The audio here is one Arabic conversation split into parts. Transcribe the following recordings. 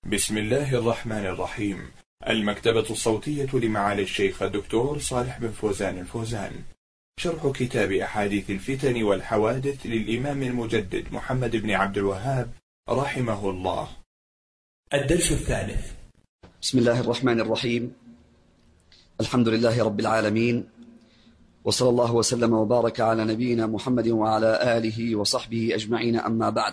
بسم الله الرحمن الرحيم. المكتبة الصوتية لمعالي الشيخ الدكتور صالح بن فوزان الفوزان. شرح كتاب أحاديث الفتن والحوادث للإمام المجدد محمد بن عبد الوهاب رحمه الله. الدرس الثالث. بسم الله الرحمن الرحيم. الحمد لله رب العالمين، وصلى الله وسلم وبارك على نبينا محمد وعلى آله وصحبه أجمعين، أما بعد.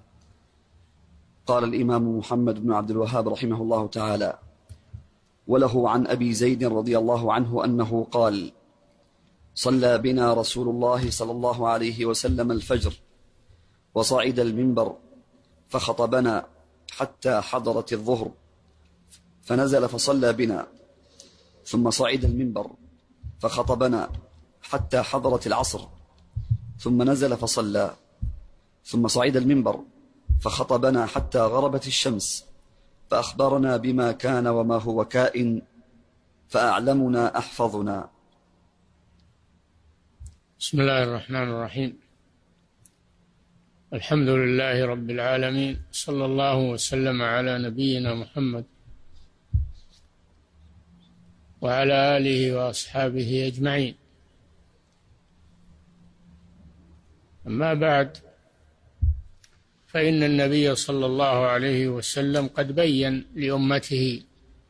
قال الإمام محمد بن عبد الوهاب رحمه الله تعالى: وله عن أبي زيد رضي الله عنه أنه قال: صلى بنا رسول الله صلى الله عليه وسلم الفجر، وصعد المنبر فخطبنا حتى حضرت الظهر، فنزل فصلى بنا، ثم صعد المنبر فخطبنا حتى حضرت العصر، ثم نزل فصلى، ثم صعد المنبر فخطبنا حتى غربت الشمس، فأخبرنا بما كان وما هو كائن، فأعلمنا أحفظنا. بسم الله الرحمن الرحيم. الحمد لله رب العالمين، صلى الله وسلم على نبينا محمد وعلى آله وأصحابه أجمعين. أما بعد، فإن النبي صلى الله عليه وسلم قد بين لأمته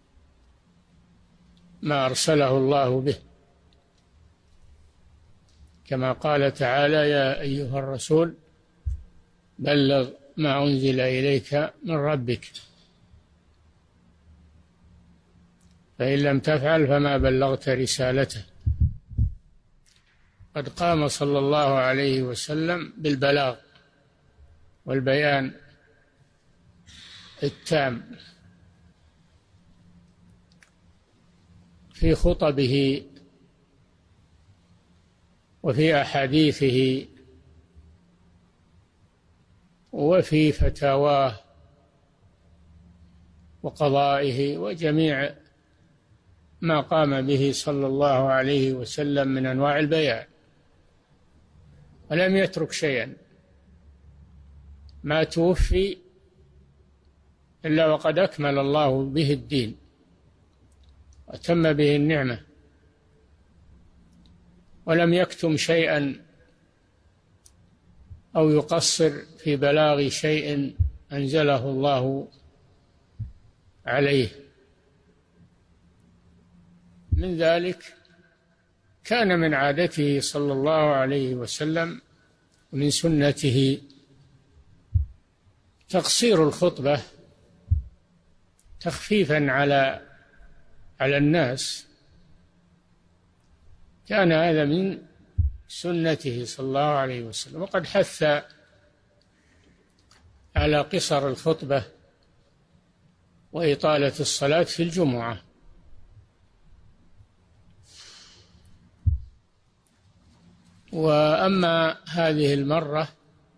ما أرسله الله به، كما قال تعالى: يا أيها الرسول بلغ ما أنزل إليك من ربك، فإن لم تفعل فما بلغت رسالته. قد قام صلى الله عليه وسلم بالبلاغ والبيان التام في خطبه وفي أحاديثه وفي فتاواه وقضائه وجميع ما قام به صلى الله عليه وسلم من أنواع البيان، ولم يترك شيئا. ما توفي إلا وقد أكمل الله به الدين وتم به النعمة، ولم يكتم شيئا أو يقصر في بلاغ شيء أنزله الله عليه. من ذلك كان من عادته صلى الله عليه وسلم ومن سنته تقصير الخطبة تخفيفا على الناس. كان هذا من سنته صلى الله عليه وسلم، وقد حث على قصر الخطبة وإطالة الصلاة في الجمعة. وأما هذه المرة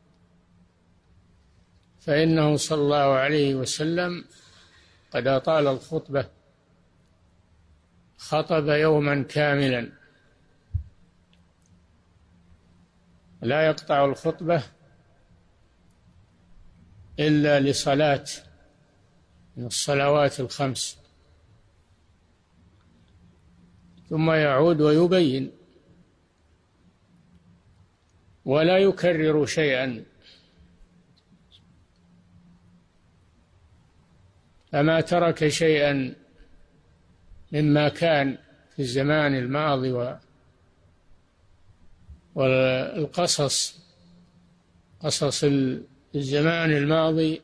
فإنه صلى الله عليه وسلم قد أطال الخطبة، خطب يوما كاملا لا يقطع الخطبة إلا لصلاة من الصلوات الخمس، ثم يعود ويبين ولا يكرر شيئا. فما ترك شيئا مما كان في الزمان الماضي والقصص، قصص الزمان الماضي،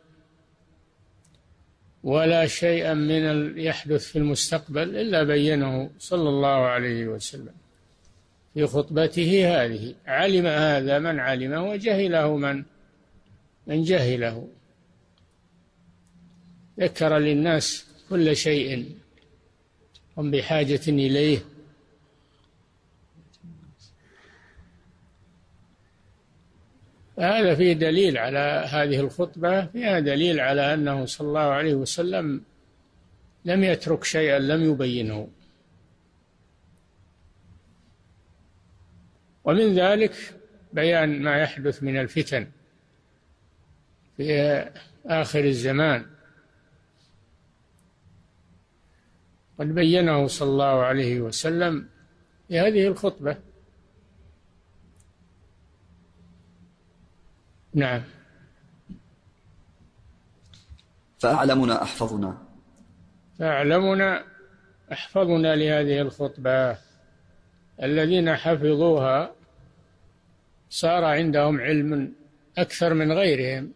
ولا شيئا من يحدث في المستقبل إلا بينه صلى الله عليه وسلم في خطبته هذه. علم هذا من علمه، وجهله من جهله. ذكر للناس كل شيء هم بحاجة إليه. هذا فيه دليل على هذه الخطبة، فيها دليل على أنه صلى الله عليه وسلم لم يترك شيئا لم يبينه. ومن ذلك بيان ما يحدث من الفتن في آخر الزمان قد بينه صلى الله عليه وسلم في هذه الخطبة. نعم. فأعلمنا أحفظنا. فأعلمنا أحفظنا لهذه الخطبة، الذين حفظوها صار عندهم علم أكثر من غيرهم.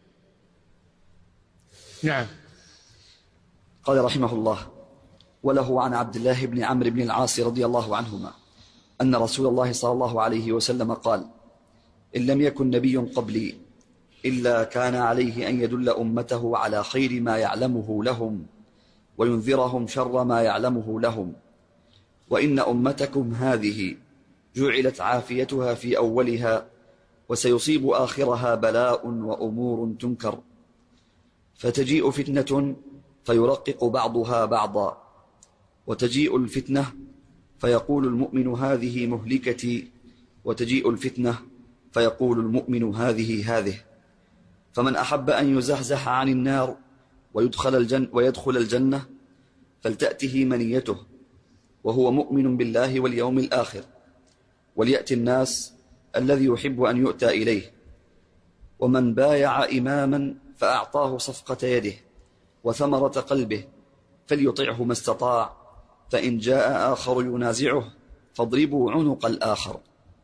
نعم. قال رحمه الله: وله عن عبد الله بن عمرو بن العاص رضي الله عنهما أن رسول الله صلى الله عليه وسلم قال: إن لم يكن نبي قبلي إلا كان عليه أن يدل أمته على خير ما يعلمه لهم وينذرهم شر ما يعلمه لهم، وإن أمتكم هذه جعلت عافيتها في أولها وسيصيب آخرها بلاء وأمور تنكر، فتجيء فتنة فيرقق بعضها بعضا، وتجيء الفتنة فيقول المؤمن هذه مهلكتي، وتجيء الفتنة فيقول المؤمن هذه، فمن أحب أن يزحزح عن النار ويدخل الجنة فلتأته منيته وهو مؤمن بالله واليوم الآخر، وليأتي الناس الذي يحب أن يؤتى إليه، ومن بايع إماما فأعطاه صفقة يده وثمرة قلبه فليطعه ما استطاع، فإن جاء آخر ينازعه فاضربوا عنق الآخر.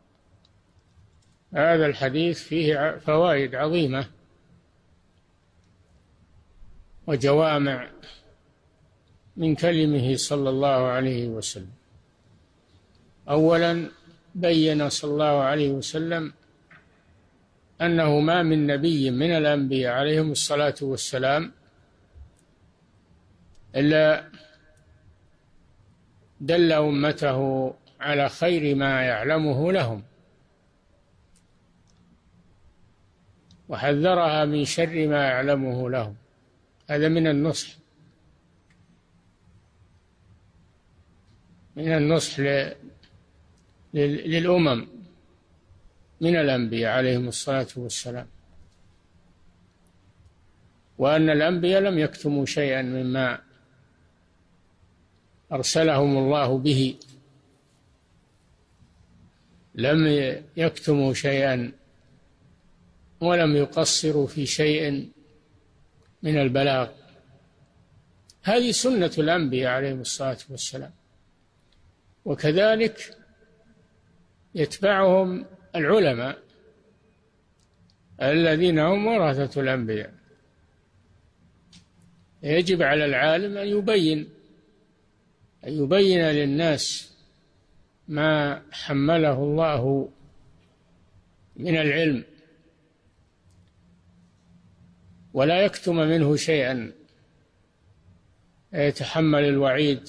هذا الحديث فيه فوائد عظيمة وجوامع من كلمه صلى الله عليه وسلم. أولا بين صلى الله عليه وسلم أنه ما من نبي من الأنبياء عليهم الصلاة والسلام إلا دل أمته على خير ما يعلمه لهم وحذرها من شر ما يعلمه لهم. هذا من النصح، للأمم من الأنبياء عليهم الصلاة والسلام، وأن الأنبياء لم يكتموا شيئا مما أرسلهم الله به، لم يكتموا شيئا ولم يقصروا في شيء من البلاغ. هذه سنة الأنبياء عليهم الصلاة والسلام، وكذلك يتبعهم العلماء الذين هم ورثة الأنبياء. يجب على العالم أن يبين للناس ما حمله الله من العلم، ولا يكتم منه شيئا يتحمل الوعيد.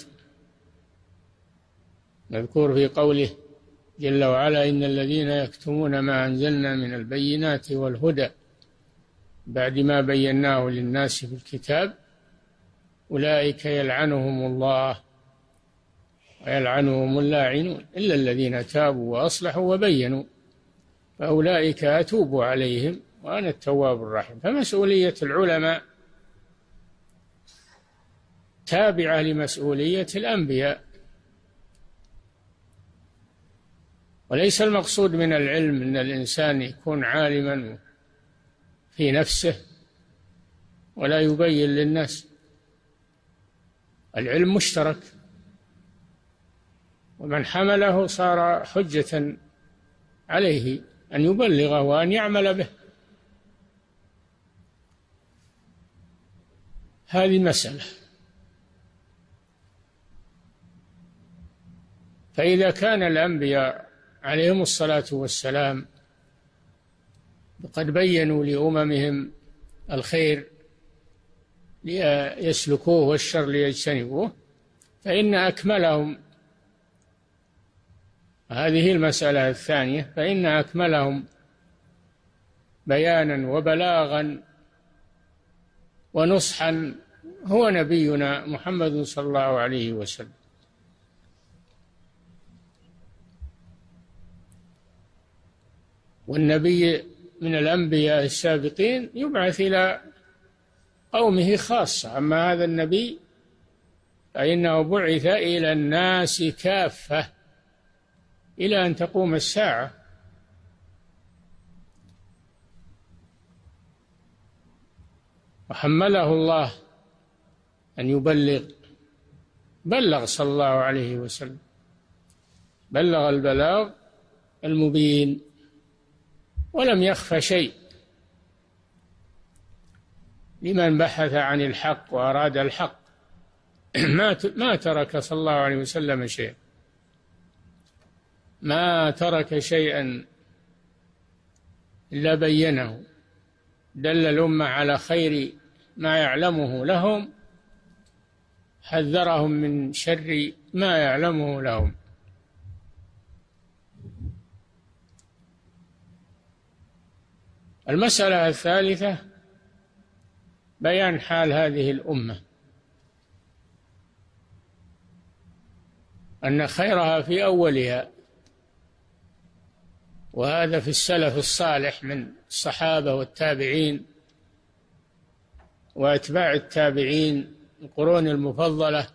نذكر في قوله جل وعلا: إن الذين يكتمون ما أنزلنا من البينات والهدى بعد ما بيناه للناس في الكتاب أولئك يلعنهم الله ويلعنهم اللاعنون إلا الذين تابوا وأصلحوا وبينوا فأولئك أتوب عليهم وأنا التواب الرحيم. فمسؤولية العلماء تابعة لمسؤولية الأنبياء، وليس المقصود من العلم أن الإنسان يكون عالما في نفسه ولا يبين للناس. العلم مشترك، ومن حمله صار حجة عليه أن يبلغه وأن يعمل به. هذه مسألة. فإذا كان الأنبياء عليهم الصلاة والسلام قد بينوا لأممهم الخير ليسلكوه والشر ليجتنبوه، فإن أكملهم، هذه المسألة الثانية، فإن أكملهم بيانا وبلاغا ونصحا هو نبينا محمد صلى الله عليه وسلم. والنبي من الأنبياء السابقين يبعث إلى قومه خاصة، أما هذا النبي فإنه بعث إلى الناس كافة إلى أن تقوم الساعة. وحمله الله أن بلغ صلى الله عليه وسلم، بلغ البلاغ المبين ولم يخف شيء لمن بحث عن الحق وأراد الحق. ما ترك صلى الله عليه وسلم شيئا، ما ترك شيئا إلا بينه، دل الأمة على خير ما يعلمه لهم، حذرهم من شر ما يعلمه لهم. المسألة الثالثة بيان حال هذه الأمة، أن خيرها في أولها، وهذا في السلف الصالح من الصحابة والتابعين وأتباع التابعين القرون المفضلة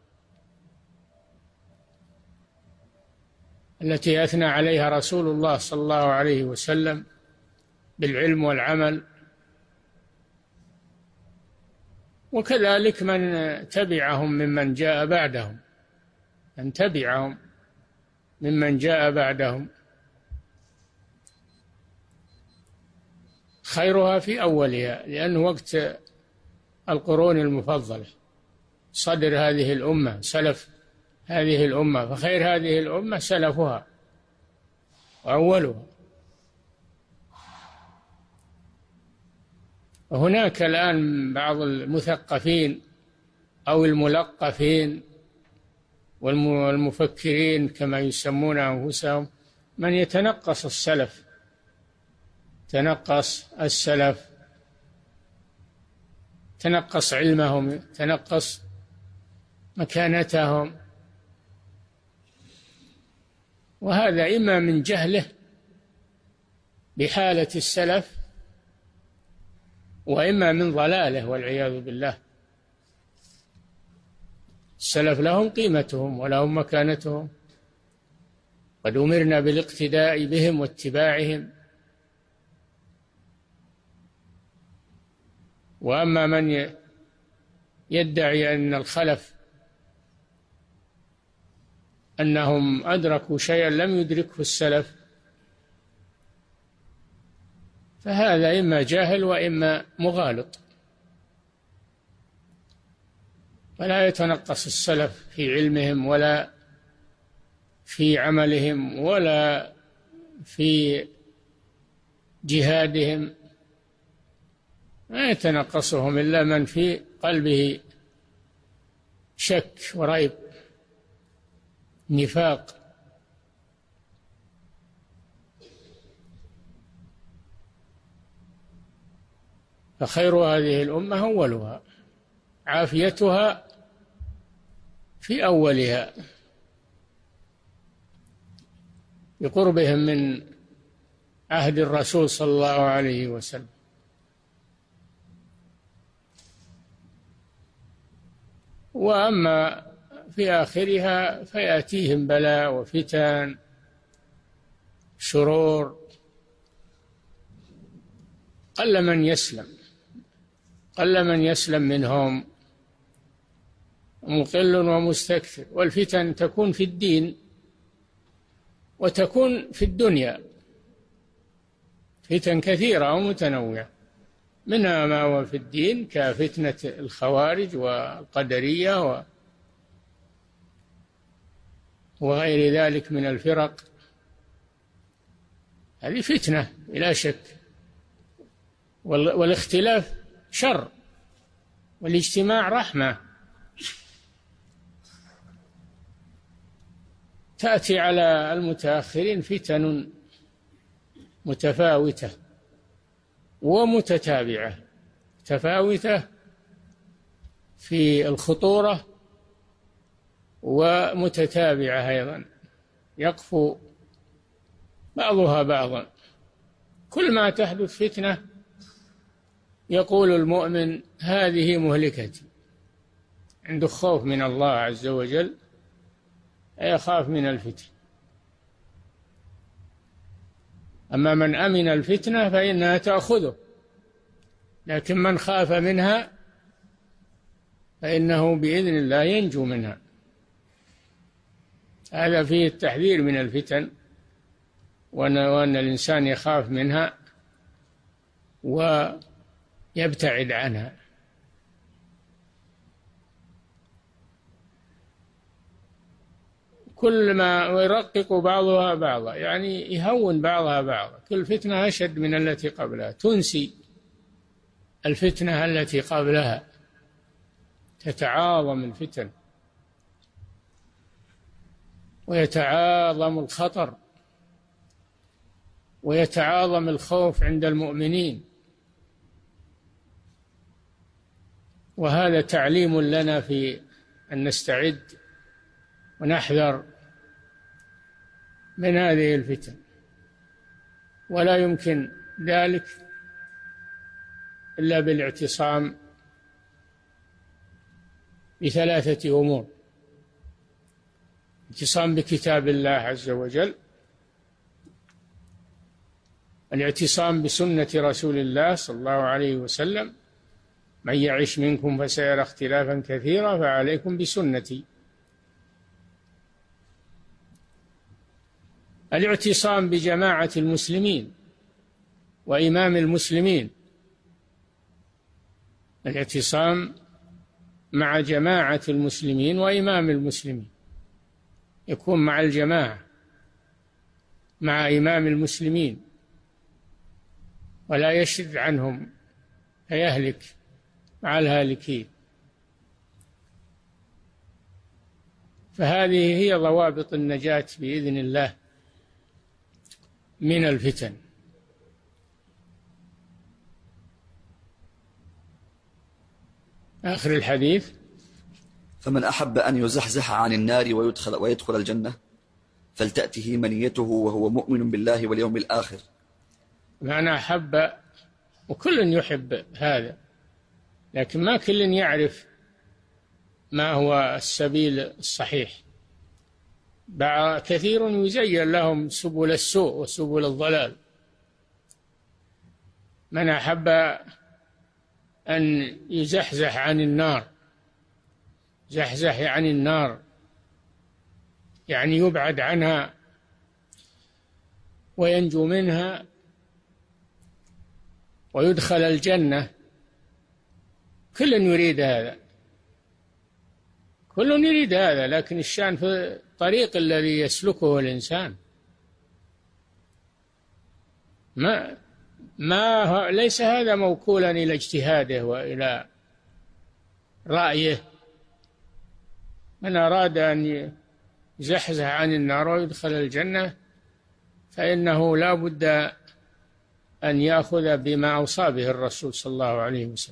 التي أثنى عليها رسول الله صلى الله عليه وسلم بالعلم والعمل، وكذلك من تبعهم ممن جاء بعدهم، من تبعهم ممن جاء بعدهم. خيرها في أولها، لأنه وقت القرون المفضلة، صدر هذه الأمة، سلف هذه الأمة، فخير هذه الأمة سلفها وأولها. وهناك الآن بعض المثقفين أو الملقفين والمفكرين كما يسمون أنفسهم من يتنقص السلف، تنقص السلف، تنقص علمهم، تنقص مكانتهم، وهذا إما من جهله بحالة السلف وإما من ضلاله والعياذ بالله. السلف لهم قيمتهم ولهم مكانتهم، قد أمرنا بالاقتداء بهم واتباعهم. وأما من يدعي أن الخلف أنهم أدركوا شيئا لم يدركه السلف، فهذا إما جاهل وإما مغالط. فلا يتنقص السلف في علمهم ولا في عملهم ولا في جهادهم، ما يتنقصهم إلا من في قلبه شك وريب، نفاق. فخير هذه الأمة أولها، عافيتها في أولها بقربهم من عهد الرسول صلى الله عليه وسلم. وأما في آخرها فيأتيهم بلاء وفتن، شرور، قل من يسلم منهم، مقل ومستكثر. والفتن تكون في الدين وتكون في الدنيا، فتن كثيرة ومتنوعة، منها ما هو في الدين كفتنة الخوارج والقدرية وغير ذلك من الفرق، هذه فتنة بلا شك. والاختلاف شر والاجتماع رحمة. تأتي على المتأخرين فتن متفاوتة ومتتابعة، متفاوتة في الخطورة ومتتابعة أيضا، يقفو بعضها بعضا. كل ما تحدث فتنة يقول المؤمن هذه مهلكتي، عنده خوف من الله عز وجل يخاف من الفتن. أما من أمن الفتنة فإنها تأخذه، لكن من خاف منها فإنه بإذن الله ينجو منها. هذا فيه التحذير من الفتن، وأن الإنسان يخاف منها ويبتعد عنها. كل ما يرقق بعضها بعضا، يعني يهون بعضها بعضا، كل فتنة أشد من التي قبلها، تنسي الفتنة التي قبلها، تتعاظم الفتن ويتعاظم الخطر ويتعاظم الخوف عند المؤمنين. وهذا تعليم لنا في أن نستعد ونحذر من هذه الفتن، ولا يمكن ذلك إلا بالاعتصام بثلاثة أمور: الاعتصام بكتاب الله عز وجل، الاعتصام بسنة رسول الله صلى الله عليه وسلم، من يعش منكم فسيرى اختلافا كثيرا فعليكم بسنتي. الاعتصام بجماعة المسلمين وإمام المسلمين، الاعتصام مع جماعة المسلمين وإمام المسلمين، يكون مع الجماعة مع إمام المسلمين ولا يشذ عنهم فيهلك مع الهالكين. فهذه هي ضوابط النجاة بإذن الله من الفتن. آخر الحديث: فمن أحب أن يزحزح عن النار ويدخل الجنة فلتأته منيته وهو مؤمن بالله واليوم الآخر. معنى أحب، وكل يحب هذا، لكن ما كل يعرف ما هو السبيل الصحيح. كثير يزين لهم سبل السوء وسبل الضلال. من أحب أن يزحزح عن النار، زحزح عن النار يعني يبعد عنها وينجو منها ويدخل الجنة. كل يريد هذا، كل يريد هذا، لكن الشأن في الطريق الذي يسلكه الإنسان. ليس هذا موكولا إلى اجتهاده وإلى رأيه. من أراد أن يزحزح عن النار ويدخل الجنة فإنه لا بد أن يأخذ بما أوصى به الرسول صلى الله عليه وسلم.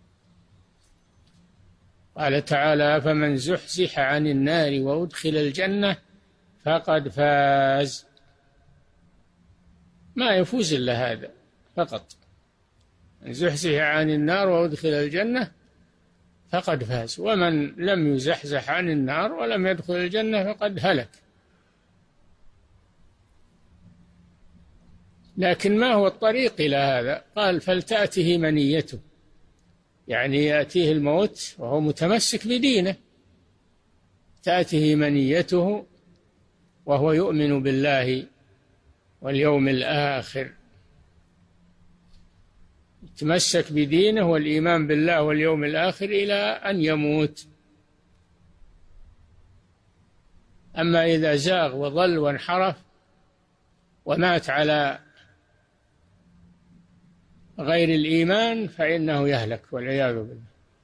قال تعالى: فمن زحزح عن النار وأدخل الجنة فقد فاز. ما يفوز إلا هذا فقط، من زحزح عن النار وأدخل الجنة فقد فاز. ومن لم يزحزح عن النار ولم يدخل الجنة فقد هلك. لكن ما هو الطريق إلى هذا؟ قال: فلتأته منيته، يعني يأتيه الموت وهو متمسك بدينه، تأته منيته وهو يؤمن بالله واليوم الآخر، يتمسك بدينه والإيمان بالله واليوم الآخر إلى أن يموت. أما إذا زاغ وضل وانحرف ومات على غير الإيمان فإنه يهلك والعياذ بالله.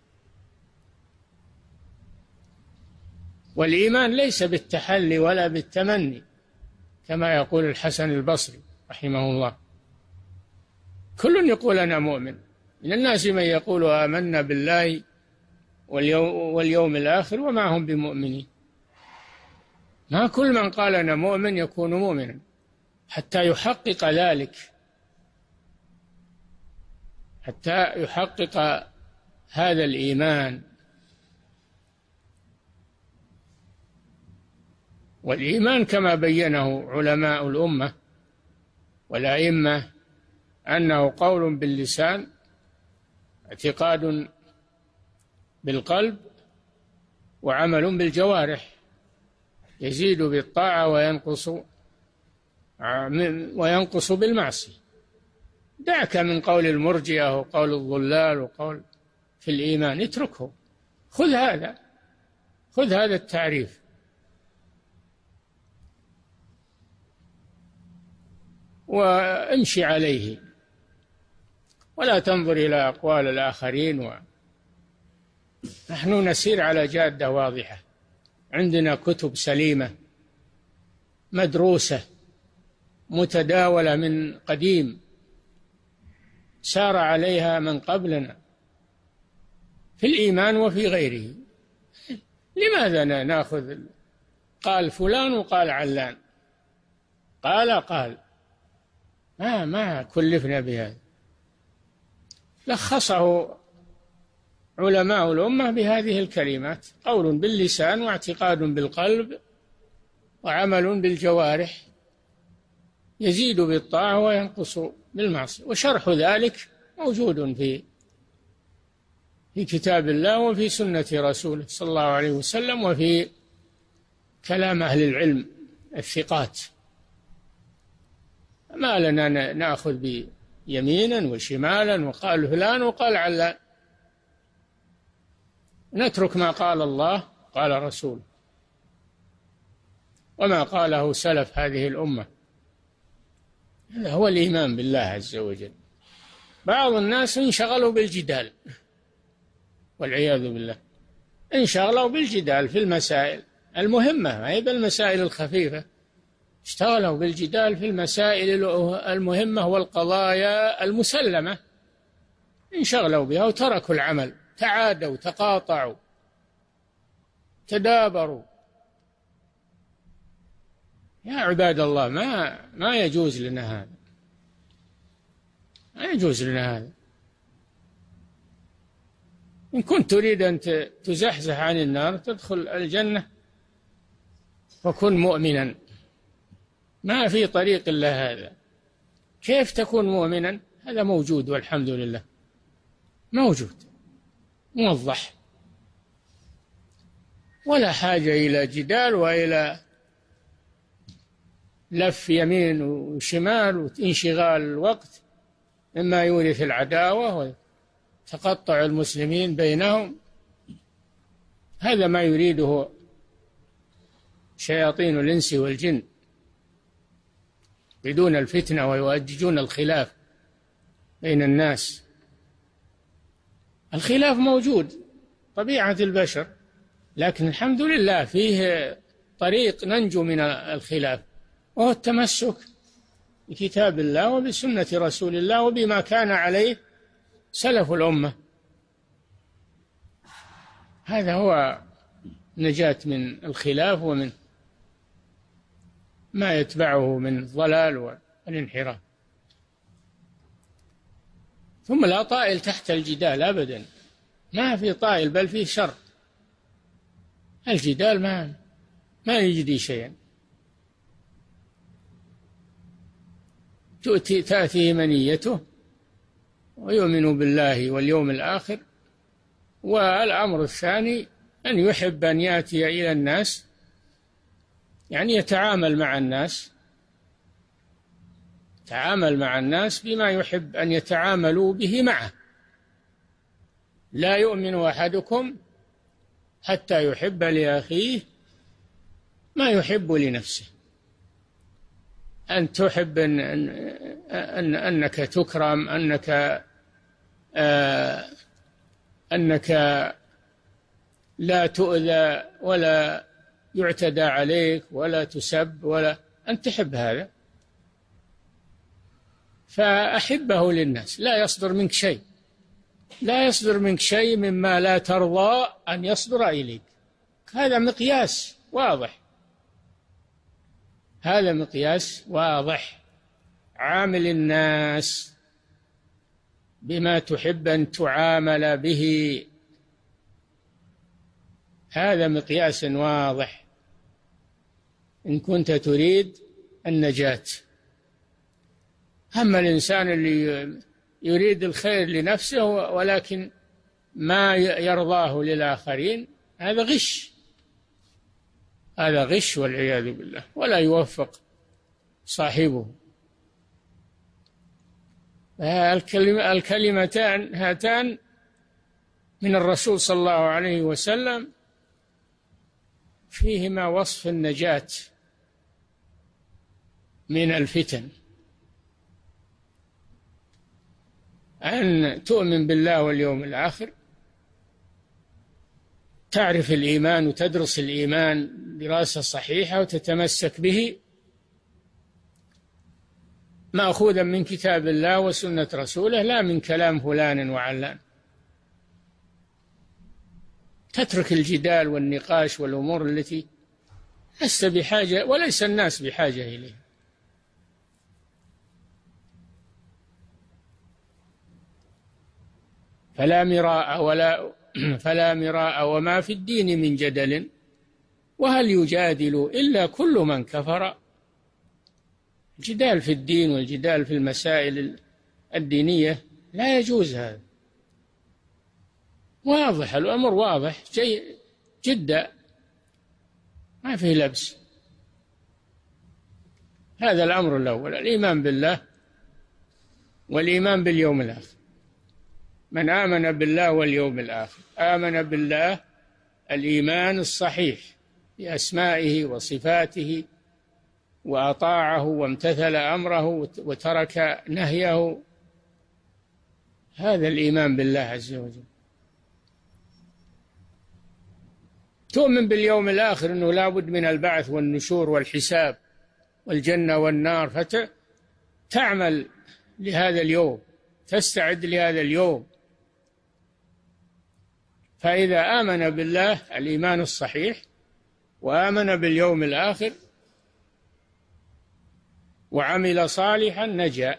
والإيمان ليس بالتحلي ولا بالتمني كما يقول الحسن البصري رحمه الله. كل يقول أنا مؤمن، من الناس من يقول آمنا بالله واليوم الآخر وما هم بمؤمنين. ما كل من قال أنا مؤمن يكون مؤمنا، حتى يحقق ذلك، حتى يحقق هذا الإيمان. والإيمان كما بينه علماء الأمة والأئمة أنه قول باللسان، اعتقاد بالقلب، وعمل بالجوارح، يزيد بالطاعة وينقص بالمعصية. دعك من قول المرجئة وقول الضلال وقول في الإيمان، اتركه، خذ هذا التعريف. وامشي عليه ولا تنظر إلى أقوال الآخرين. نحن نسير على جادة واضحة، عندنا كتب سليمة مدروسة متداولة من قديم، سار عليها من قبلنا في الإيمان وفي غيره. لماذا نأخذ قال فلان وقال علان، قال ما كلفنا بهذا. لخصه علماء الأمة بهذه الكلمات: قول باللسان، واعتقاد بالقلب، وعمل بالجوارح، يزيد بالطاعة وينقص بالمعصية. وشرح ذلك موجود في كتاب الله وفي سنة رسوله صلى الله عليه وسلم، وفي كلام أهل العلم الثقات. ما لنا نأخذ بيمينا وشمالا وقال فلان وقال علان، نترك ما قال الله قال رسول وما قاله سلف هذه الأمة. هذا هو الإيمان بالله عز وجل. بعض الناس انشغلوا بالجدال والعياذ بالله، انشغلوا بالجدال في المسائل المهمة، ما هي بالمسائل الخفيفة، اشتغلوا بالجدال في المسائل المهمة والقضايا المسلمة، انشغلوا بها وتركوا العمل، تعادوا، تقاطعوا، تدابروا. يا عباد الله، ما يجوز لنا هذا، ما يجوز لنا هذا. إن كنت تريد أن تزحزح عن النار تدخل الجنة فكن مؤمنا، ما في طريق إلا هذا. كيف تكون مؤمنا؟ هذا موجود والحمد لله، موجود موضح، ولا حاجة إلى جدال وإلى لف يمين وشمال وانشغال الوقت مما يورث العداوة وتقطع المسلمين بينهم. هذا ما يريده شياطين الإنس والجن، يريدون الفتنة ويؤججون الخلاف بين الناس. الخلاف موجود، طبيعة البشر، لكن الحمد لله فيه طريق ننجو من الخلاف، وهو التمسك بكتاب الله وبسنة رسول الله وبما كان عليه سلف الأمة. هذا هو نجاة من الخلاف ومن ما يتبعه من الضلال والانحراف. ثم لا طائل تحت الجدال أبدا، ما في طائل بل فيه شر. الجدال ما يجدي شيئا. تأتي منيته ويؤمن بالله واليوم الآخر، والأمر الثاني أن يحب أن يأتي إلى الناس، يعني يتعامل مع الناس بما يحب أن يتعاملوا به معه. لا يؤمن أحدكم حتى يحب لأخيه ما يحب لنفسه. أن تحب أنك تكرم، أنك لا تؤذى ولا يعتدى عليك ولا تسب، ولا أن تحب هذا، فأحبه للناس. لا يصدر منك شيء مما لا ترضى أن يصدر إليك. هذا مقياس واضح. عامل الناس بما تحب أن تعامل به، هذا مقياس واضح. إن كنت تريد النجاة. أما الإنسان اللي يريد الخير لنفسه ولكن ما يرضاه للآخرين، هذا غش، هذا غش والعياذ بالله، ولا يوفق صاحبه. الكلمتان هاتان من الرسول صلى الله عليه وسلم فيهما وصف النجاة من الفتن، أن تؤمن بالله واليوم الآخر، تعرف الإيمان وتدرس الإيمان دراسة صحيحة وتتمسك به مأخوذا من كتاب الله وسنة رسوله، لا من كلام فلان وعلان. تترك الجدال والنقاش والأمور التي لست بحاجة وليس الناس بحاجة إليها. فلا مراء وما في الدين من جدل، وهل يجادل إلا كل من كفر. الجدال في الدين والجدال في المسائل الدينية لا يجوز، هذا واضح، الأمر واضح جدا، ما فيه لبس. هذا الأمر الأول، الإيمان بالله والإيمان باليوم الآخر. من آمن بالله واليوم الآخر آمن بالله الإيمان الصحيح بأسمائه وصفاته، وأطاعه وامتثل أمره وترك نهيه، هذا الإيمان بالله عز وجل. تؤمن باليوم الآخر أنه لا بد من البعث والنشور والحساب والجنة والنار، فتعمل لهذا اليوم، تستعد لهذا اليوم. فإذا آمن بالله الإيمان الصحيح وآمن باليوم الآخر وعمل صالحا نجا.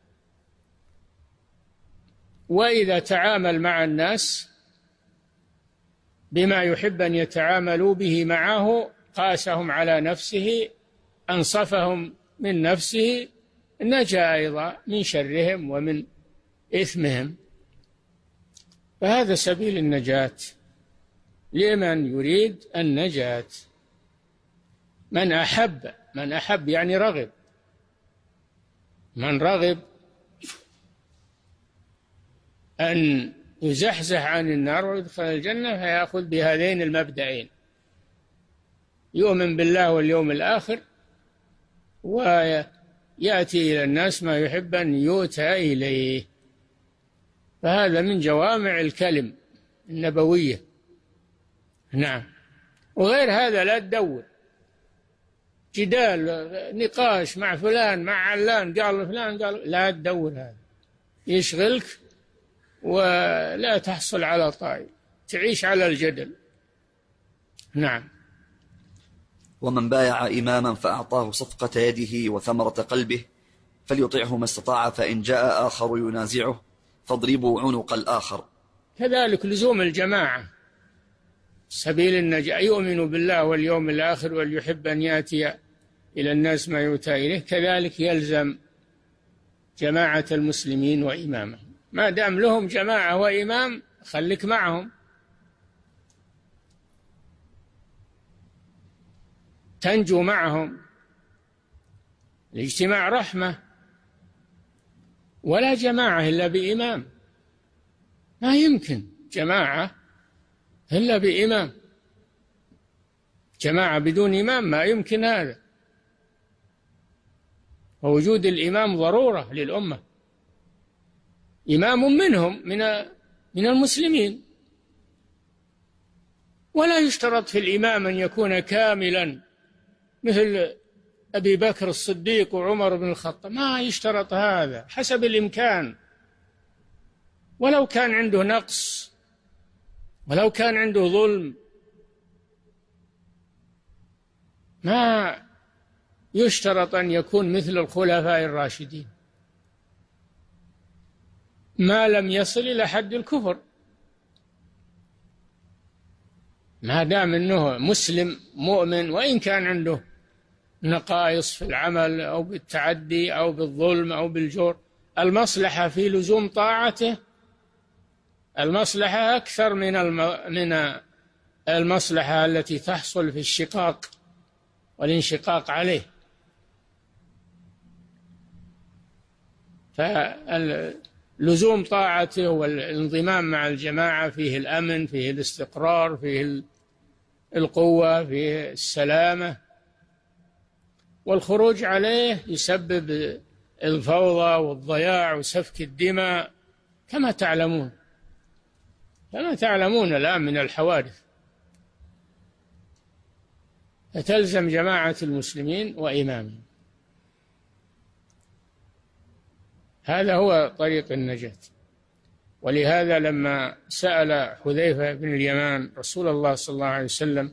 وإذا تعامل مع الناس بما يحب أن يتعاملوا به معه، قاسهم على نفسه، أنصفهم من نفسه، نجا أيضا من شرهم ومن إثمهم. فهذا سبيل النجاة لمن يريد النجاة. من أحب يعني رغب، من رغب أن يزحزح عن النار ويدخل الجنة فيأخذ بهذين المبدأين: يؤمن بالله واليوم الآخر، ويأتي إلى الناس ما يحب أن يؤتى إليه. فهذا من جوامع الكلم النبوية. نعم. وغير هذا لا تدور جدال نقاش مع فلان مع علان، قال فلان قال، لا تدور، هذا يشغلك ولا تحصل على طائل، تعيش على الجدل. نعم. ومن بايع إماما فأعطاه صفقة يده وثمرة قلبه فليطعه ما استطاع، فإن جاء آخر ينازعه فاضربوا عنق الآخر. كذلك لزوم الجماعة سبيل النجاة، يؤمن بالله واليوم الآخر وليحب أن يأتي إلى الناس ما يؤتى إليه، كذلك يلزم جماعة المسلمين وإمامهم. ما دام لهم جماعة وإمام خليك معهم، تنجو معهم. الاجتماع رحمة، ولا جماعة إلا بإمام، ما يمكن جماعة إلا بإمام، جماعة بدون إمام ما يمكن هذا. ووجود الإمام ضرورة للأمة، إمام منهم من المسلمين. ولا يشترط في الإمام أن يكون كاملا مثل أبي بكر الصديق وعمر بن الخطاب، ما يشترط هذا، حسب الإمكان. ولو كان عنده نقص، ولو كان عنده ظلم، ما يشترط أن يكون مثل الخلفاء الراشدين ما لم يصل إلى حد الكفر، ما دام أنه مسلم مؤمن وإن كان عنده نقائص في العمل أو بالتعدي أو بالظلم أو بالجور. المصلحة في لزوم طاعته، المصلحة أكثر من المصلحة التي تحصل في الشقاق والانشقاق عليه. فلزوم طاعته والانضمام مع الجماعة فيه الأمن، فيه الاستقرار، فيه القوة، فيه السلامة، والخروج عليه يسبب الفوضى والضياع وسفك الدماء كما تعلمون الآن من الحوادث. فتلزم جماعة المسلمين وإمامهم، هذا هو طريق النجاة. ولهذا لما سأل حذيفة بن اليمان رسول الله صلى الله عليه وسلم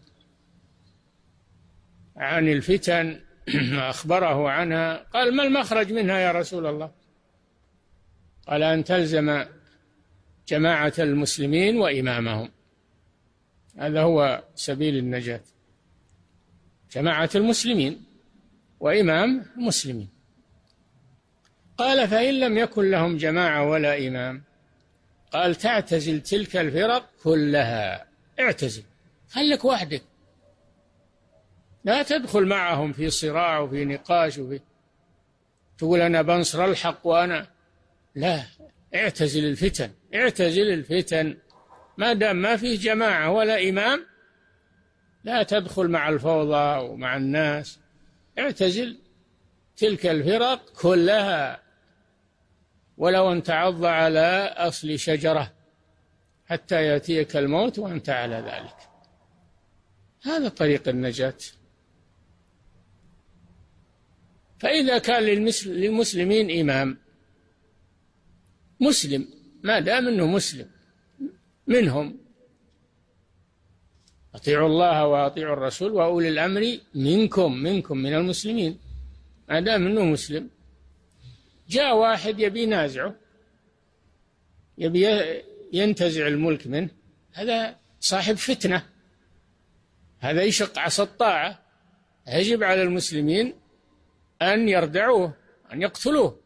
عن الفتن أخبره عنها، قال: ما المخرج منها يا رسول الله؟ قال: أن تلزم جماعة المسلمين وإمامهم، هذا هو سبيل النجاة، جماعة المسلمين وإمام المسلمين. قال: فإن لم يكن لهم جماعة ولا إمام؟ قال: تعتزل تلك الفرق كلها، اعتزل، خلك وحدك، لا تدخل معهم في صراع وفي نقاش تقول أنا بنصر الحق وأنا لا. اعتزل الفتن ما دام ما فيه جماعة ولا إمام، لا تدخل مع الفوضى ومع الناس، اعتزل تلك الفرق كلها ولو أن تعض على أصل شجرة حتى يأتيك الموت وأنت على ذلك. هذا طريق النجاة. فإذا كان للمسلمين إمام مسلم، ما دام أنه مسلم منهم، أطيعوا الله وأطيعوا الرسول وأولي الأمر منكم من المسلمين، ما دام أنه مسلم. جاء واحد يبي ينازعه، يبي ينتزع الملك منه، هذا صاحب فتنة، هذا يشق عصا الطاعة. يجب على المسلمين أن يردعوه، أن يقتلوه،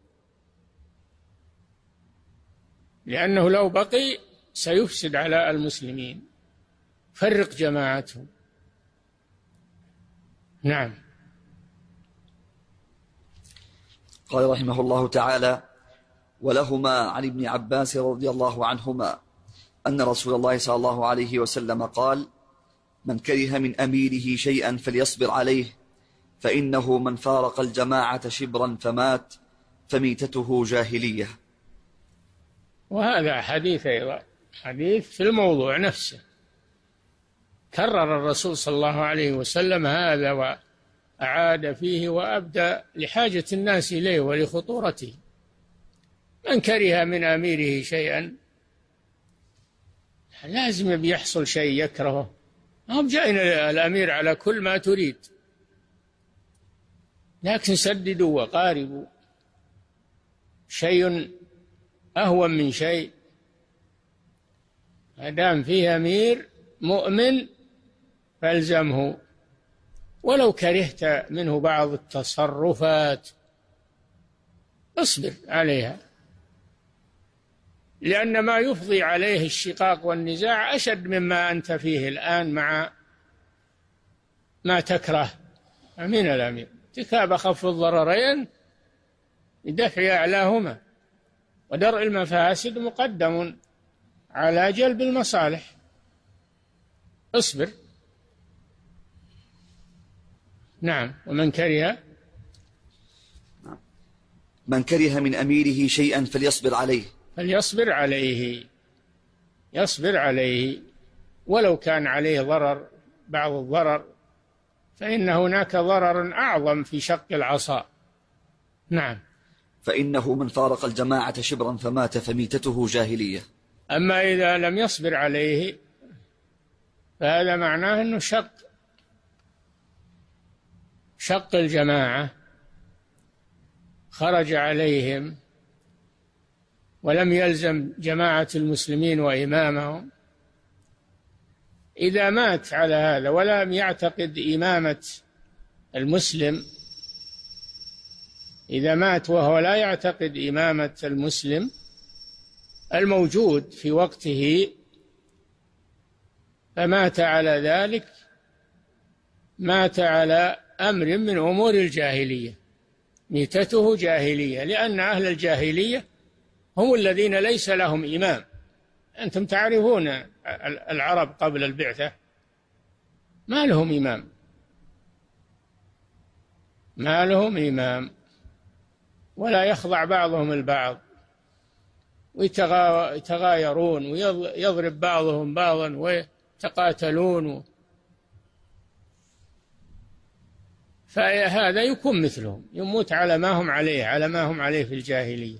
لأنه لو بقي سيفسد على المسلمين، فرق جماعتهم. نعم. قال رحمه الله تعالى: ولهما عن ابن عباس رضي الله عنهما أن رسول الله صلى الله عليه وسلم قال: من كره من أميره شيئا فليصبر عليه، فإنه من فارق الجماعة شبرا فمات فميتته جاهلية. وهذا حديث أيضا، حديث في الموضوع نفسه، كرر الرسول صلى الله عليه وسلم هذا وأعاد فيه وأبدى لحاجة الناس إليه ولخطورته. من كره من أميره شيئا، لازم بيحصل شيء يكرهه، هم جاءنا الأمير على كل ما تريد، لكن سددوا وقاربوا، شيء أهون من شيء. ما دام فيه أمير مؤمن فالزمه، ولو كرهت منه بعض التصرفات اصبر عليها، لأن ما يفضي عليه الشقاق والنزاع أشد مما أنت فيه الآن مع ما تكره من الأمير. ارتكاب أخف الضررين لدفع أعلاهما، ودرء المفاسد مقدم على جلب المصالح. اصبر. نعم. ومن كره من أميره شيئا فليصبر عليه، يصبر عليه ولو كان عليه ضرر، بعض الضرر، فإن هناك ضرر أعظم في شق العصا. نعم. فإنه من فارق الجماعة شبرا فمات فميتته جاهلية. أما إذا لم يصبر عليه فهذا معناه أنه شق الجماعة، خرج عليهم ولم يلزم جماعة المسلمين وإمامهم. إذا مات على هذا ولم يعتقد إمامة المسلم إذا مات وهو لا يعتقد إمامة المسلم الموجود في وقته فمات على ذلك، مات على أمر من أمور الجاهلية، ميتته جاهلية، لأن أهل الجاهلية هم الذين ليس لهم إمام. أنتم تعرفون العرب قبل البعثة ما لهم إمام، ما لهم إمام، ولا يخضع بعضهم البعض، ويتغايرون ويضرب بعضهم بعضا ويتقاتلون، فهذا يكون مثلهم، يموت على ما هم عليه، على ما هم عليه في الجاهلية.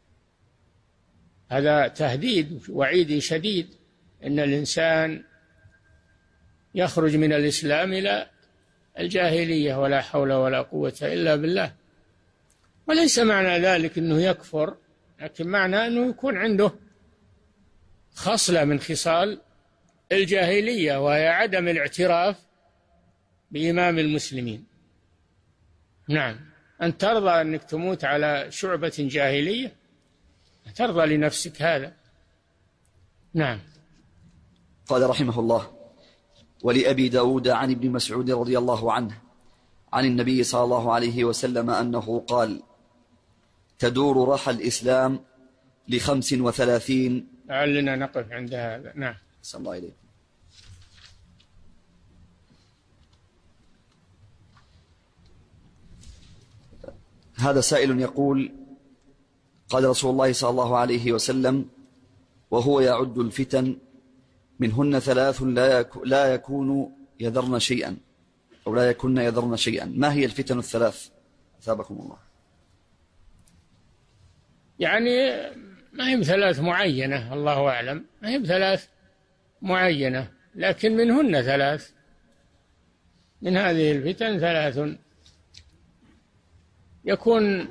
هذا تهديد وعيد شديد إن الإنسان يخرج من الإسلام إلى الجاهلية، ولا حول ولا قوة إلا بالله. وليس معنى ذلك أنه يكفر، لكن معنى أنه يكون عنده خصلة من خصال الجاهلية، وهي عدم الاعتراف بإمام المسلمين. نعم، أن ترضى أنك تموت على شعبة جاهلية، ترضى لنفسك هذا. نعم. قال رحمه الله: ولأبي داود عن ابن مسعود رضي الله عنه عن النبي صلى الله عليه وسلم أنه قال: تدور رحى الإسلام ل35. لعلنا نقف عند هذا. نعم. صلى الله عليه. هذا سائل يقول: قال رسول الله صلى الله عليه وسلم وهو يعد الفتن منهن 3 لا يكون يذرن شيئا، أو لا يكن يذرن شيئا. ما هي الفتن ال3؟ أثابكم الله. يعني ما هي 3 معينة، الله أعلم، ما هي 3 معينة، لكن منهن 3، من هذه الفتن 3 يكون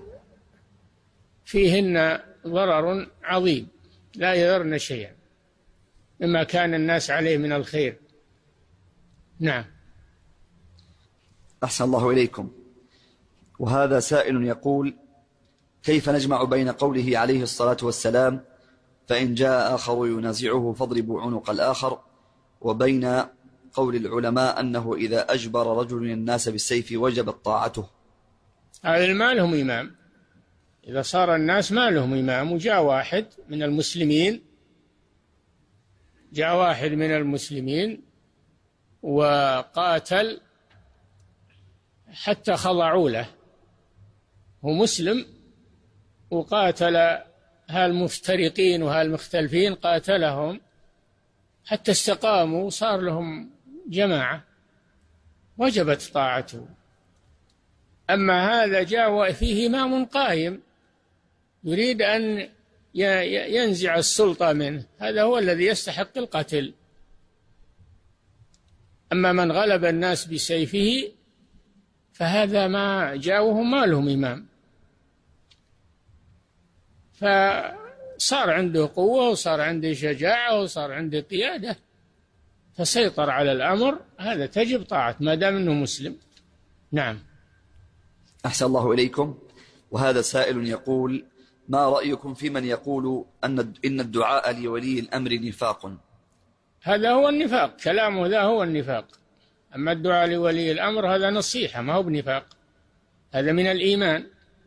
فيهن ضرر عظيم لا يذرن شيئا مما كان الناس عليه من الخير. نعم. أحسن الله إليكم. وهذا سائل يقول: كيف نجمع بين قوله عليه الصلاة والسلام فإن جاء آخر ينازعه فاضربوا عنق الآخر، وبين قول العلماء أنه إذا أجبر رجل الناس بالسيف وجبت طاعته؟ هذا ما لهم إمام. إذا صار الناس ما لهم إمام، وجاء واحد من المسلمين وقاتل حتى خضعوا له، هو مسلم وقاتل هالمفترقين وهالمختلفين، قاتلهم حتى استقاموا وصار لهم جماعة، وجبت طاعته. أما هذا جاء فيه إمام قائم يريد أن ينزع السلطة منه، هذا هو الذي يستحق القتل. أما من غلب الناس بسيفه فهذا ما جاءوهم ما لهم إمام، فصار عنده قوة وصار عنده شجاعة وصار عنده قيادة، فسيطر على الأمر، هذا تجب طاعة ما دام أنه مسلم. نعم. أحسن الله إليكم. وهذا سائل يقول: ما رأيكم في من يقول إن الدعاء لولي الأمر نفاق؟ هذا هو النفاق، كلامه ذا هو النفاق. أما الدعاء لولي الأمر هذا نصيحة، ما هو بنفاق، هذا من الإيمان.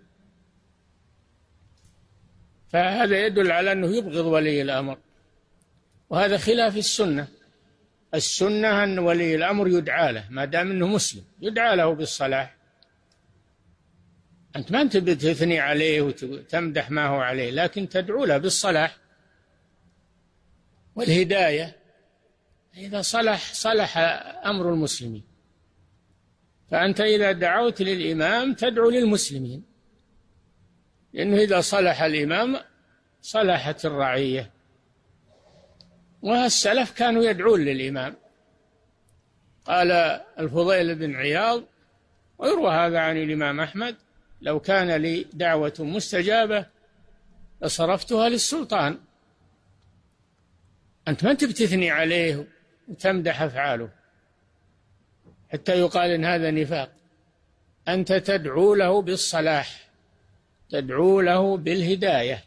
فهذا يدل على أنه يبغض ولي الأمر، وهذا خلاف السنة. السنة أن ولي الأمر يدعى له ما دام أنه مسلم، يدعى له بالصلاح. أنت ما أنت بتثني عليه وتمدح ما هو عليه، لكن تدعو له بالصلاح والهداية. إذا صلح أمر المسلمين. فأنت إذا دعوت للإمام تدعو للمسلمين، لأنه إذا صلح الإمام صلحت الرعية. والسلف كانوا يدعون للإمام. قال الفضيل بن عياض، ويروى هذا عن الإمام أحمد: لو كان لي دعوة مستجابة لصرفتها للسلطان. أنت ما تبتثني عليه وتمدح أفعاله حتى يقال إن هذا نفاق. أنت تدعو له بالصلاح، تدعو له بالهداية،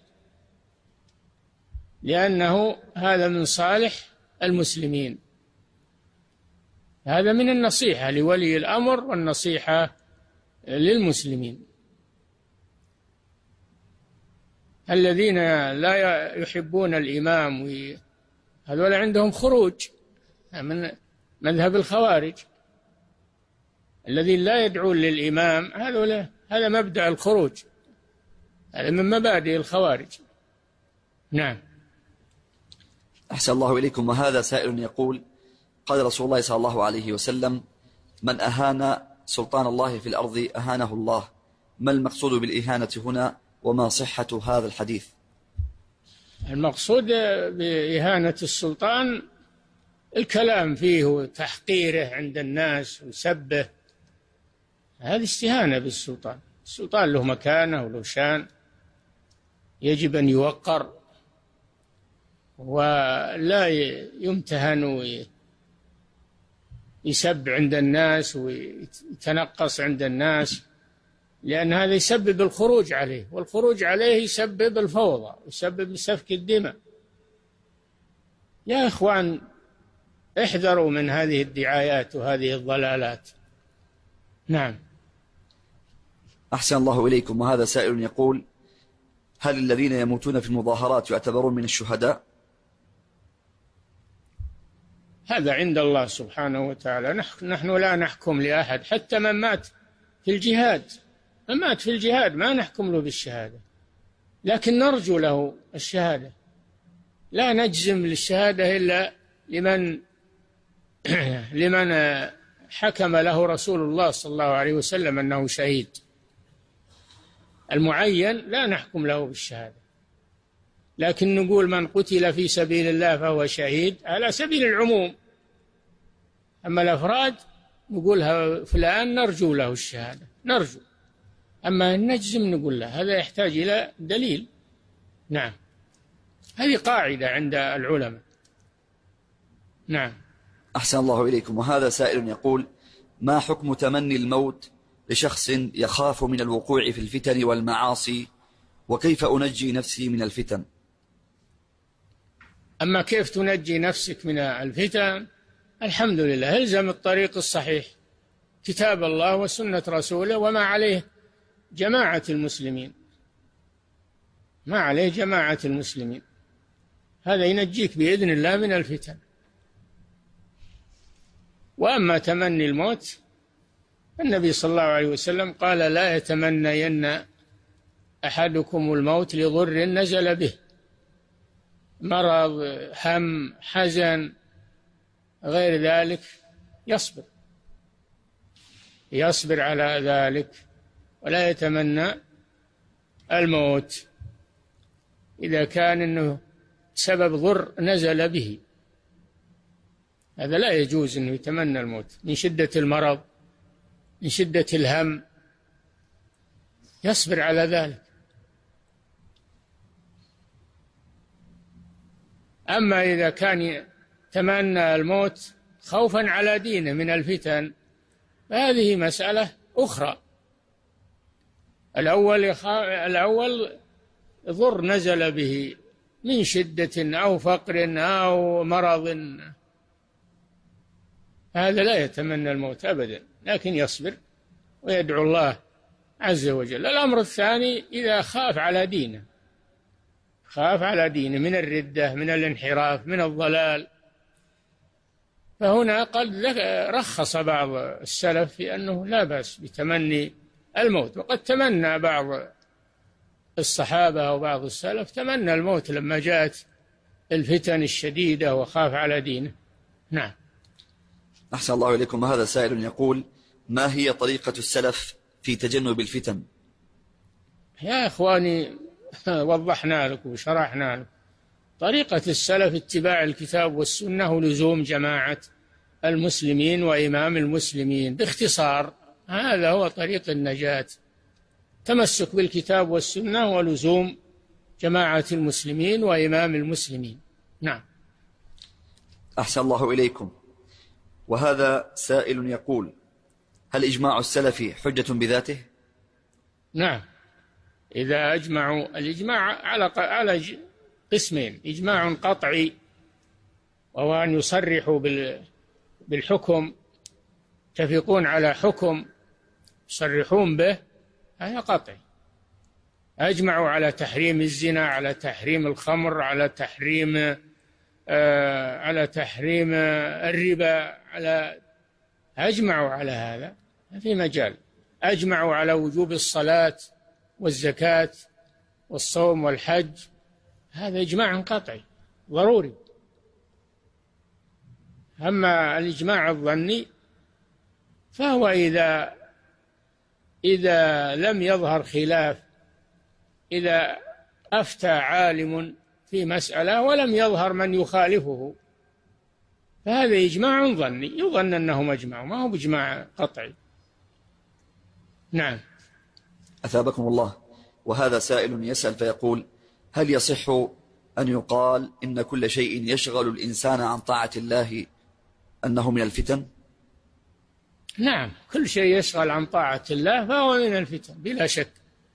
لأنه هذا من صالح المسلمين. هذا من النصيحة لولي الأمر والنصيحة للمسلمين. الذين لا يحبون الإمام هذول عندهم خروج من مذهب الخوارج. الذين لا يدعون للإمام هذا مبدأ الخروج، هذا من مبادئ الخوارج. نعم. أحسن الله إليكم. وهذا سائل يقول: قال رسول الله صلى الله عليه وسلم: من أهان سلطان الله في الأرض أهانه الله. ما المقصود بالإهانة هنا، وما صحة هذا الحديث؟ المقصود بإهانة السلطان الكلام فيه وتحقيره عند الناس وسبه، هذه استهانة بالسلطان. السلطان له مكانة وله شان، يجب أن يوقر ولا يمتهن ويسب عند الناس ويتنقص عند الناس، لأن هذا يسبب الخروج عليه، والخروج عليه يسبب الفوضى ويسبب سفك الدماء. يا إخوان، احذروا من هذه الدعايات وهذه الضلالات. نعم. أحسن الله إليكم. وهذا سائل يقول: هل الذين يموتون في المظاهرات يعتبرون من الشهداء؟ هذا عند الله سبحانه وتعالى. نحن لا نحكم لأحد، حتى من مات في الجهاد، من مات في الجهاد ما نحكم له بالشهادة، لكن نرجو له الشهادة. لا نجزم للشهادة إلا لمن حكم له رسول الله صلى الله عليه وسلم أنه شهيد. المعين لا نحكم له بالشهادة، لكن نقول من قتل في سبيل الله فهو شهيد على سبيل العموم. أما الأفراد نقول فلان نرجو له الشهادة، نرجو. أما نجزم نقول له، هذا يحتاج إلى دليل. نعم، هذه قاعدة عند العلماء. نعم. أحسن الله إليكم. وهذا سائل يقول: ما حكم تمني الموت لشخص يخاف من الوقوع في الفتن والمعاصي، وكيف أنجي نفسي من الفتن؟ أما كيف تنجي نفسك من الفتن، الحمد لله، الزم الطريق الصحيح، كتاب الله وسنة رسوله وما عليه جماعة المسلمين، ما عليه جماعة المسلمين، هذا ينجيك بإذن الله من الفتن. وأما تمني الموت، النبي صلى الله عليه وسلم قال: لا يتمنين أحدكم الموت لضر نزل به، مرض، هم، حزن، غير ذلك، يصبر على ذلك ولا يتمنى الموت إذا كان إنه سبب ضر نزل به. هذا لا يجوز إنه يتمنى الموت من شدة المرض، من شدة الهم، يصبر على ذلك. أما إذا كان تمنى الموت خوفا على دينه من الفتن، فهذه مسألة أخرى. الأول ضر نزل به من شدة أو فقر أو مرض، هذا لا يتمنى الموت أبدا، لكن يصبر ويدعو الله عز وجل. الأمر الثاني: إذا خاف على دينه من الردة، من الانحراف، من الضلال، فهنا قد رخص بعض السلف في أنه لا بأس بتمني الموت. وقد تمنى بعض الصحابة وبعض السلف تمنى الموت لما جاءت الفتن الشديدة وخاف على دينه. نعم. أحسن الله إليكم. هذا سائل يقول: ما هي طريقة السلف في تجنب الفتن؟ يا إخواني، وضحنا لكم وشرحنا لكم. طريقة السلف اتباع الكتاب والسنة ولزوم جماعة المسلمين وإمام المسلمين. باختصار، هذا هو طريق النجاة، تمسك بالكتاب والسنة ولزوم جماعة المسلمين وإمام المسلمين. نعم. أحسن الله إليكم. وهذا سائل يقول: هل إجماع السلف حجة بذاته؟ نعم، إذا أجمعوا. الإجماع على قسمين: إجماع قطعي وهو أن يصرحوا بالحكم، يتفقون على حكم يصرحون به، هذا قطعي. أجمعوا على تحريم الزنا، على تحريم الخمر، على تحريم الربا، أجمعوا على هذا، ما في مجال. أجمعوا على وجوب الصلاة والزكاة والصوم والحج، هذا إجماع قطعي ضروري. أما الإجماع الظني فهو إذا لم يظهر خلاف، إذا أفتى عالم في مسألة ولم يظهر من يخالفه، فهذا إجماع ظني، يظن أنهم أجمعوا، ما هو بإجماع قطعي. نعم. أثابكم الله. وهذا سائل يسأل فيقول: هل يصح أن يقال إن كل شيء يشغل الإنسان عن طاعة الله أنه من الفتن؟ نعم، كل شيء يشغل عن طاعة الله فهو من الفتن بلا شك.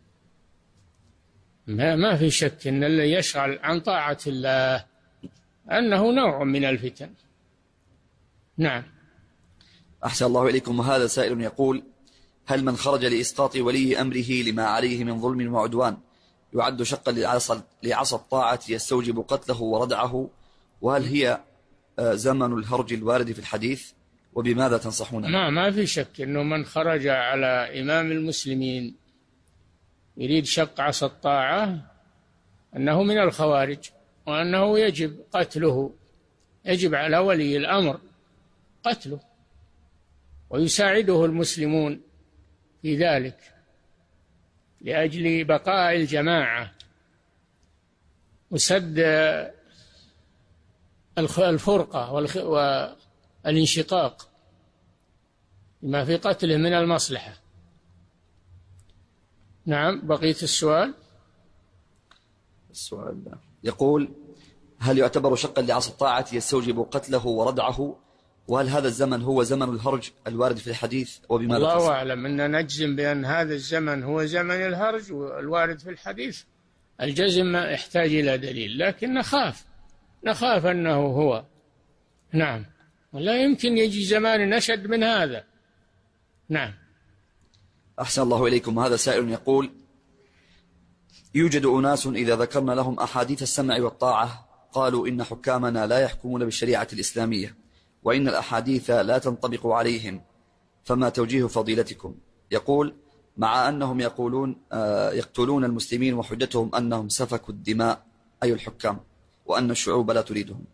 ما في شك أن اللي يشغل عن طاعة الله أنه نوع من الفتن. نعم. أحسن الله إليكم. وهذا سائل يقول: هل من خرج لإسقاط ولي أمره لما عليه من ظلم وعدوان يعد شقا لعصى الطاعة يستوجب قتله وردعه؟ وهل هي زمن الهرج الوارد في الحديث؟ وبماذا تنصحون؟ ما في شك أنه من خرج على إمام المسلمين يريد شق عصا الطاعة أنه من الخوارج، وأنه يجب قتله، يجب على ولي الأمر قتله، ويساعده المسلمون في ذلك لأجل بقاء الجماعة وسد الفرقة والانشقاق لما في قتله من المصلحة. نعم. بقية السؤال يقول: هل يعتبر شقا لعصا الطاعة يستوجب قتله وردعه؟ وهل هذا الزمن هو زمن الهرج الوارد في الحديث؟ وبماذا الله تصل؟ أعلم. أن نجزم بأن هذا الزمن هو زمن الهرج والوارد في الحديث، الجزم ما يحتاج إلى دليل، لكن نخاف أنه هو. نعم. ولا يمكن يجي زمان نشد من هذا. نعم. أحسن الله إليكم. هذا سائل يقول: يوجد أناس إذا ذكرنا لهم أحاديث السمع والطاعة قالوا إن حكامنا لا يحكمون بالشريعة الإسلامية، وإن الأحاديث لا تنطبق عليهم، فما توجيه فضيلتكم؟ يقول: مع أنهم يقولون يقتلون المسلمين وحجتهم أنهم سفكوا الدماء، أي الحكام، وأن الشعوب لا تريدهم.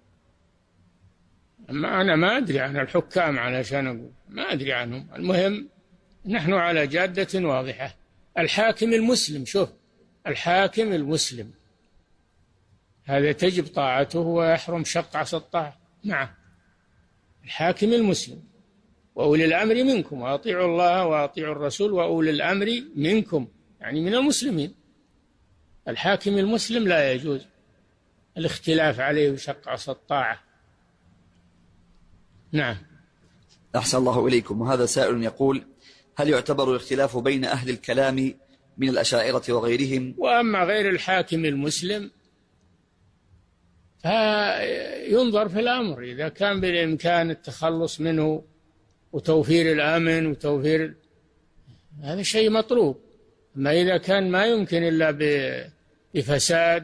أنا ما أدري عن الحكام علشان أقول، ما أدري عنهم. المهم نحن على جادة واضحة. الحاكم المسلم، شوف، الحاكم المسلم هذا تجب طاعته ويحرم شق عصا الطاعة. نعم. الحاكم المسلم. وأولي الأمر منكم وأطيعوا الله وأطيعوا الرسول وأولي الأمر منكم، يعني من المسلمين. الحاكم المسلم لا يجوز الاختلاف عليه وشق عصا الطاعة. نعم. أحسن الله إليكم. وهذا سائل يقول: هل يعتبر الاختلاف بين أهل الكلام من الأشاعرة وغيرهم؟ وأما غير الحاكم المسلم فينظر في الأمر، إذا كان بالإمكان التخلص منه وتوفير الأمن هذا شيء مطلوب. أما إذا كان ما يمكن إلا بفساد،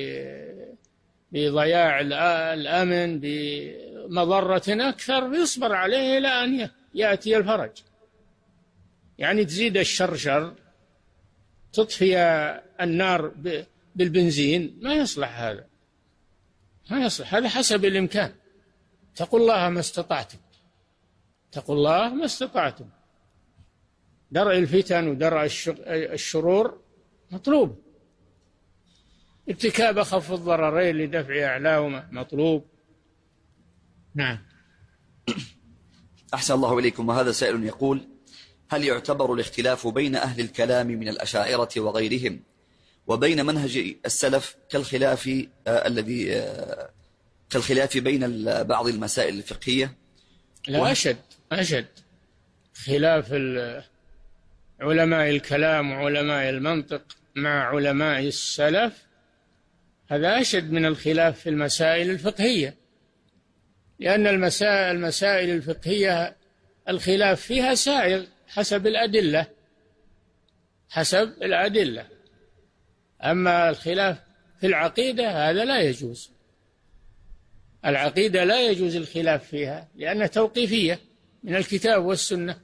بضياع الأمن، بمضرة أكثر، يصبر عليه إلى أن يأتي الفرج. يعني تزيد الشر شر، تطفي النار بالبنزين، ما يصلح هذا، ما يصلح. هذا حسب الإمكان. اتقوا الله ما استطعتم، اتقوا الله ما استطعتم. درء الفتن ودرء الشرور مطلوب، ارتكاب أخف الضررين لدفع أعلاهما مطلوب. نعم. أحسن الله إليكم. وهذا سائل يقول: هل يعتبر الاختلاف بين أهل الكلام من الأشاعرة وغيرهم وبين منهج السلف كالخلاف بين بعض المسائل الفقهية؟ لا، أشد. خلاف علماء الكلام وعلماء المنطق مع علماء السلف هذا أشد من الخلاف في المسائل الفقهية، لأن المسائل الفقهية الخلاف فيها سائغ حسب الأدلة. أما الخلاف في العقيدة هذا لا يجوز. العقيدة لا يجوز الخلاف فيها لأنها توقيفية من الكتاب والسنة.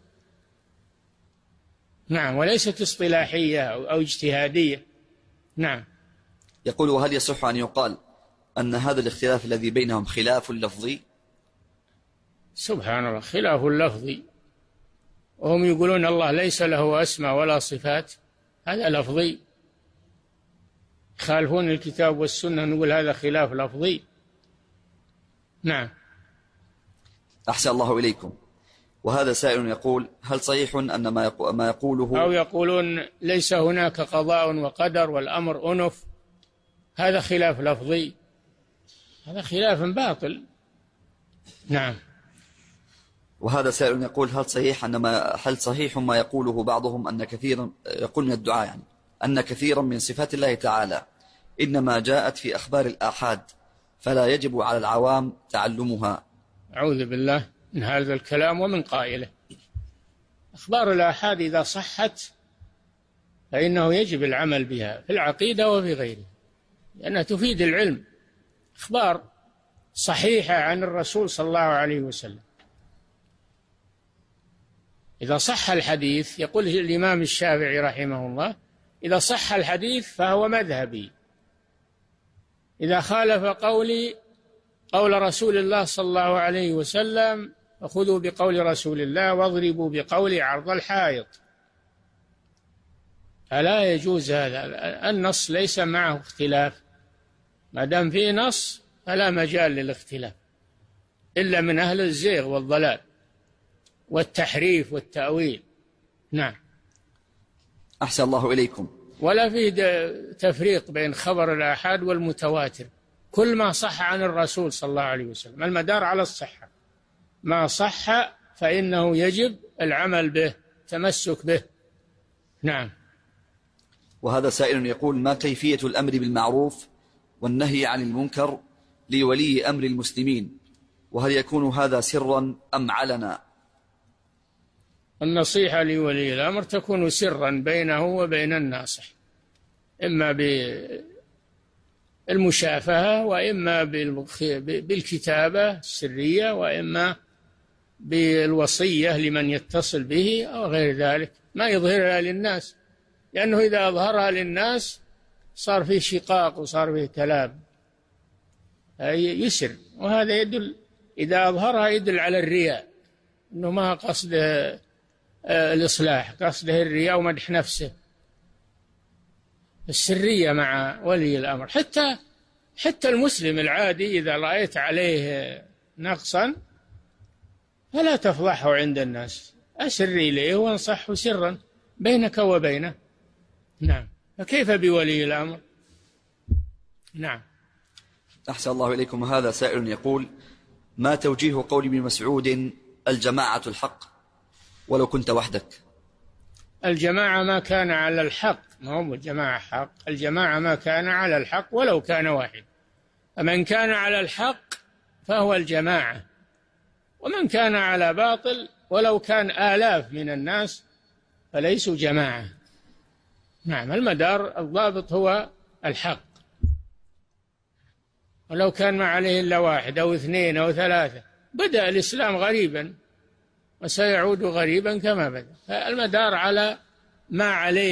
نعم، وليست اصطلاحية أو اجتهادية. نعم. يقول: وهل يصح أن يقال أن هذا الاختلاف الذي بينهم خلاف لفظي؟ سبحان الله، خلاف لفظي، وهم يقولون الله ليس له أسماء ولا صفات، هذا لفظي. يخالفون الكتاب والسنة، نقول هذا خلاف لفظي. نعم. أحسن الله إليكم. وهذا سائل يقول: هل صحيح أن ما يقوله، أو يقولون ليس هناك قضاء وقدر والأمر أنف، هذا خلاف لفظي، هذا خلاف باطل. نعم. وهذا سائل يقول: هل صحيح ما يقوله بعضهم أن كثيرا يقول من الدعاء يعني أن كثيرا من صفات الله تعالى إنما جاءت في أخبار الآحاد فلا يجب على العوام تعلمها؟ أعوذ بالله من هذا الكلام ومن قائله. أخبار الآحاد إذا صحت فإنه يجب العمل بها في العقيدة وفي غيره، لأنها تفيد العلم. أخبار صحيحة عن الرسول صلى الله عليه وسلم، إذا صح الحديث، يقول الإمام الشافعي رحمه الله: إذا صح الحديث فهو مذهبي، إذا خالف قولي قول رسول الله صلى الله عليه وسلم فخذوا بقول رسول الله واضربوا بقولي عرض الحائط. فلا يجوز هذا، النص ليس معه اختلاف، ما دام فيه نص فلا مجال للاختلاف إلا من أهل الزيغ والضلال والتحريف والتأويل. نعم. أحسن الله إليكم. ولا فيه تفريق بين خبر الآحاد والمتواتر، كل ما صح عن الرسول صلى الله عليه وسلم المدار على الصحة، ما صح فإنه يجب العمل به، تمسك به. نعم. وهذا سائل يقول: ما كيفية الأمر بالمعروف والنهي عن المنكر لولي أمر المسلمين، وهل يكون هذا سرا أم علنا؟ النصيحة لولي الأمر تكون سرا بينه وبين الناصح، إما بالمشافهة وإما بالكتابة السرية وإما بالوصية لمن يتصل به أو غير ذلك، ما يظهرها للناس، لأنه إذا أظهرها للناس صار فيه شقاق وصار فيه كلام، يسر، وهذا يدل، إذا أظهرها يدل على الرياء، أنه ما قصده الإصلاح، قصده الرياء ومدح نفسه. السرية مع ولي الأمر، حتى المسلم العادي إذا رأيت عليه نقصا فلا تفضحه عند الناس، أسر إليه وانصحه سرا بينك وبينه. نعم. فكيف بولي الأمر؟ نعم. أحسن الله إليكم. هذا سائل يقول: ما توجيه قول ابن مسعود: الجماعة الحق ولو كنت وحدك؟ الجماعة ما كان على الحق، ما هو الجماعة حق، الجماعة ما كان على الحق ولو كان واحد، فمن كان على الحق فهو الجماعة، ومن كان على باطل ولو كان آلاف من الناس فليسوا جماعة. نعم. المدار الضابط هو الحق، ولو كان ما عليه إلا واحد أو اثنين أو ثلاثة. بدأ الإسلام غريبا وسيعود غريبا كما بدأ، فالمدار على ما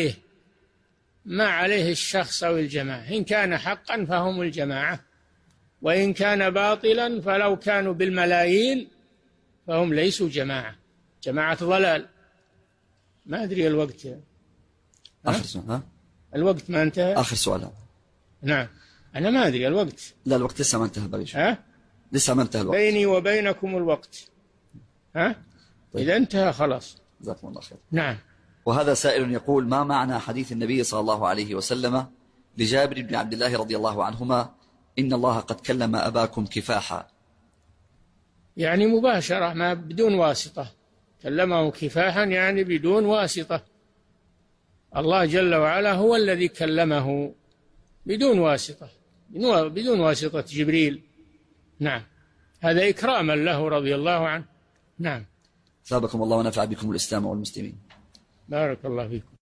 عليه الشخص أو الجماعة، إن كان حقا فهم الجماعة، وإن كان باطلا فلو كانوا بالملايين فهم ليسوا جماعة ضلال. ما أدري الوقت. آخر سؤال. الوقت ما انتهى. آخر سؤال. نعم. أنا ما أدري الوقت. لا، الوقت لسه ما انتهى بقى. لسه ما انتهى الوقت. بيني وبينكم الوقت. طيب. إذا انتهى خلاص. جزاكم الله خير. نعم. وهذا سائل يقول: ما معنى حديث النبي صلى الله عليه وسلم لجابر بن عبد الله رضي الله عنهما: إن الله قد كلم أباكم كفاحا؟ يعني مباشرة، ما بدون واسطة، كلمه كفاحا يعني بدون واسطة. الله جل وعلا هو الذي كلمه بدون واسطة، بدون واسطة جبريل. نعم، هذا إكراما له رضي الله عنه. نعم. ثابكم الله ونفع بكم الإسلام والمسلمين. بارك الله فيكم.